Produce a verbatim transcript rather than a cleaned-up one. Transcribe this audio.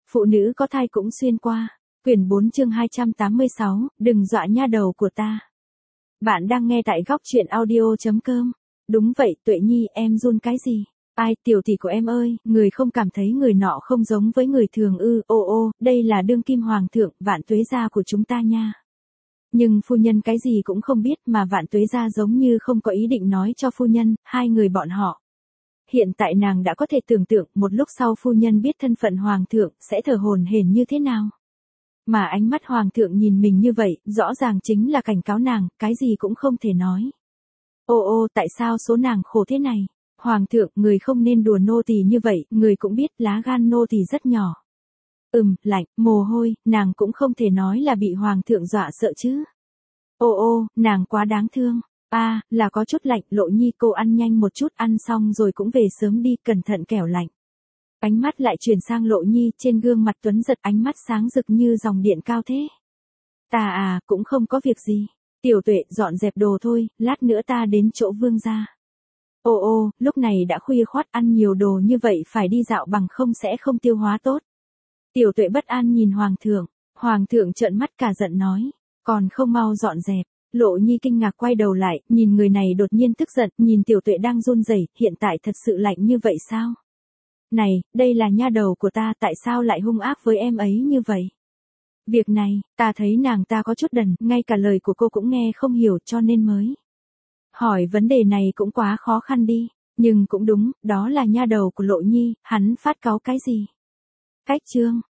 Phụ nữ có thai cũng xuyên qua. Quyển bốn chương hai trăm tám mươi sáu, đừng dọa nha đầu của ta. Bạn đang nghe tại góc truyện audio chấm com. Đúng vậy, Tuệ Nhi, em run cái gì? Ai, tiểu tỷ của em ơi, người không cảm thấy người nọ không giống với người thường ư? Ô ô, đây là đương kim hoàng thượng, Vạn Tuế gia của chúng ta nha. Nhưng phu nhân cái gì cũng không biết mà Vạn Tuế gia giống như không có ý định nói cho phu nhân, hai người bọn họ. Hiện tại nàng đã có thể tưởng tượng một lúc sau phu nhân biết thân phận hoàng thượng sẽ thở hổn hển như thế nào. Mà ánh mắt hoàng thượng nhìn mình như vậy, rõ ràng chính là cảnh cáo nàng, cái gì cũng không thể nói. Ô ô, tại sao số nàng khổ thế này? Hoàng thượng, người không nên đùa nô tỳ như vậy, người cũng biết lá gan nô tỳ rất nhỏ. Ừm, lạnh, mồ hôi, nàng cũng không thể nói là bị hoàng thượng dọa sợ chứ. Ô ô, nàng quá đáng thương. A, à, là có chút lạnh, Lộ Nhi cô ăn nhanh một chút, ăn xong rồi cũng về sớm đi, cẩn thận kẻo lạnh. Ánh mắt lại chuyển sang Lộ Nhi, trên gương mặt tuấn giật ánh mắt sáng rực như dòng điện cao thế. Ta à, cũng không có việc gì. Tiểu Tuệ, dọn dẹp đồ thôi, lát nữa ta đến chỗ vương gia. Ô ô, lúc này đã khuya khoắt, ăn nhiều đồ như vậy phải đi dạo bằng không sẽ không tiêu hóa tốt. Tiểu Tuệ bất an nhìn hoàng thượng, hoàng thượng trợn mắt cả giận nói, còn không mau dọn dẹp. Lộ Nhi kinh ngạc quay đầu lại, nhìn người này đột nhiên tức giận, nhìn Tiểu Tuệ đang run rẩy, hiện tại thật sự lạnh như vậy sao? Này, đây là nha đầu của ta, tại sao lại hung ác với em ấy như vậy? Việc này, ta thấy nàng ta có chút đần, ngay cả lời của cô cũng nghe không hiểu cho nên mới. Hỏi vấn đề này cũng quá khó khăn đi, nhưng cũng đúng, đó là nha đầu của Lộ Nhi, hắn phát cáu cái gì? Cách chương,